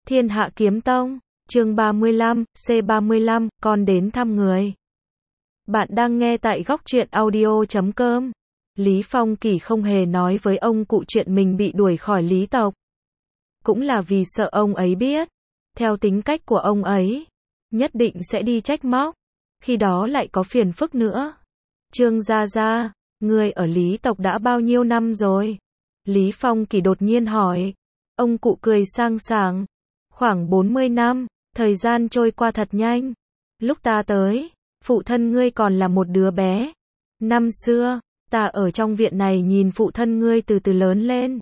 Thiên Hạ Kiếm Tông, chương 35, C35, con đến thăm người. Bạn đang nghe tại góc truyện audio.com. Lý Phong Kỳ không hề nói với ông cụ chuyện mình bị đuổi khỏi Lý tộc. Cũng là vì sợ ông ấy biết. Theo tính cách của ông ấy, nhất định sẽ đi trách móc. Khi đó lại có phiền phức nữa. Trương Gia Gia, người ở Lý tộc đã bao nhiêu năm rồi? Lý Phong Kỳ đột nhiên hỏi. Ông cụ cười sang sảng. Khoảng 40 năm, thời gian trôi qua thật nhanh. Lúc ta tới, phụ thân ngươi còn là một đứa bé. Năm xưa, ta ở trong viện này nhìn phụ thân ngươi từ từ lớn lên.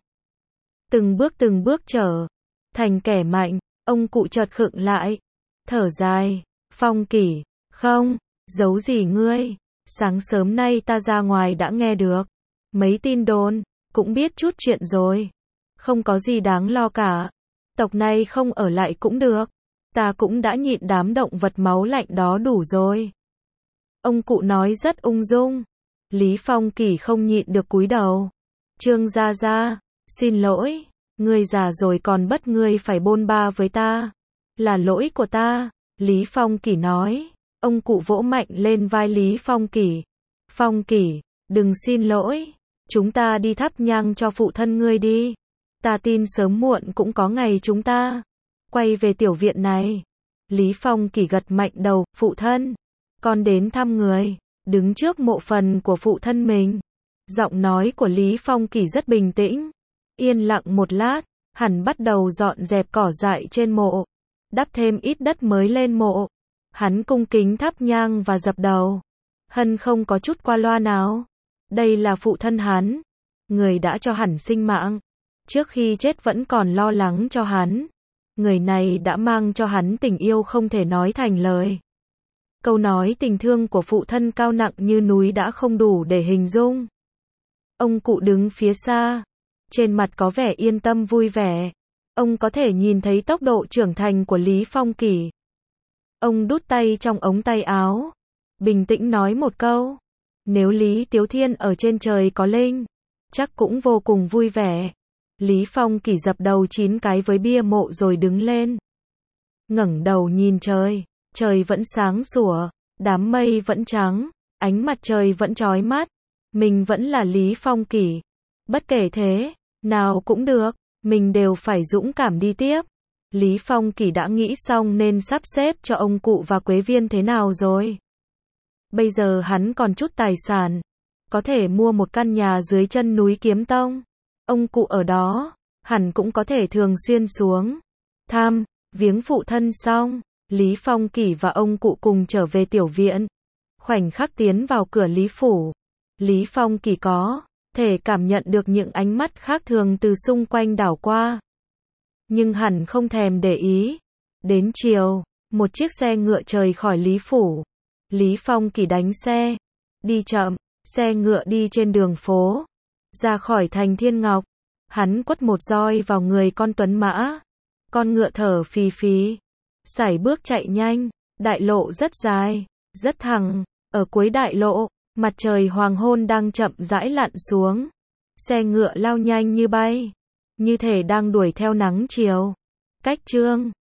Từng bước trở thành kẻ mạnh, ông cụ chợt khựng lại. Thở dài, Phong Kỳ, không, giấu gì ngươi. Sáng sớm nay ta ra ngoài đã nghe được mấy tin đồn, cũng biết chút chuyện rồi. Không có gì đáng lo cả. Tộc này không ở lại cũng được. Ta cũng đã nhịn đám động vật máu lạnh đó đủ rồi. Ông cụ nói rất ung dung. Lý Phong Kỳ không nhịn được cúi đầu. Trương Gia Gia, xin lỗi. Ngươi già rồi còn bắt ngươi phải bôn ba với ta. Là lỗi của ta. Lý Phong Kỳ nói. Ông cụ vỗ mạnh lên vai Lý Phong Kỳ. Phong Kỳ, đừng xin lỗi. Chúng ta đi thắp nhang cho phụ thân ngươi đi. Ta tin sớm muộn cũng có ngày chúng ta quay về tiểu viện này. Lý Phong Kỳ gật mạnh đầu. Phụ thân, con đến thăm người. Đứng trước mộ phần của phụ thân mình. Giọng nói của Lý Phong Kỳ rất bình tĩnh. Yên lặng một lát, hắn bắt đầu dọn dẹp cỏ dại trên mộ, đắp thêm ít đất mới lên mộ. Hắn cung kính thắp nhang và dập đầu. Hắn không có chút qua loa nào. Đây là phụ thân hắn, người đã cho hắn sinh mạng. Trước khi chết vẫn còn lo lắng cho hắn. Người này đã mang cho hắn tình yêu không thể nói thành lời. Câu nói tình thương của phụ thân cao nặng như núi đã không đủ để hình dung. Ông cụ đứng phía xa, trên mặt có vẻ yên tâm vui vẻ. Ông có thể nhìn thấy tốc độ trưởng thành của Lý Phong Kỳ. Ông đút tay trong ống tay áo, bình tĩnh nói một câu. Nếu Lý Tiếu Thiên ở trên trời có linh, chắc cũng vô cùng vui vẻ. Lý Phong Kỳ dập đầu 9 cái với bia mộ rồi đứng lên. Ngẩng đầu nhìn trời, trời vẫn sáng sủa, đám mây vẫn trắng, ánh mặt trời vẫn chói mắt. Mình vẫn là Lý Phong Kỳ. Bất kể thế nào cũng được, mình đều phải dũng cảm đi tiếp. Lý Phong Kỳ đã nghĩ xong nên sắp xếp cho ông cụ và Quế Viên thế nào rồi. Bây giờ hắn còn chút tài sản, có thể mua một căn nhà dưới chân núi Kiếm Tông. Ông cụ ở đó, hẳn cũng có thể thường xuyên xuống thăm, viếng phụ thân xong. Lý Phong Kỳ và ông cụ cùng trở về tiểu viện. Khoảnh khắc tiến vào cửa Lý Phủ, Lý Phong Kỳ có thể cảm nhận được những ánh mắt khác thường từ xung quanh đảo qua. Nhưng hẳn không thèm để ý. Đến chiều, một chiếc xe ngựa rời khỏi Lý Phủ. Lý Phong Kỳ đánh xe, đi chậm, xe ngựa đi trên đường phố, ra khỏi thành Thiên Ngọc. Hắn quất một roi vào người con tuấn mã. Con ngựa thở phì phì, sải bước chạy nhanh. Đại lộ rất dài, rất thẳng. Ở cuối đại lộ, mặt trời hoàng hôn đang chậm rãi lặn xuống. Xe ngựa lao nhanh như bay, như thể đang đuổi theo nắng chiều. Cách Trương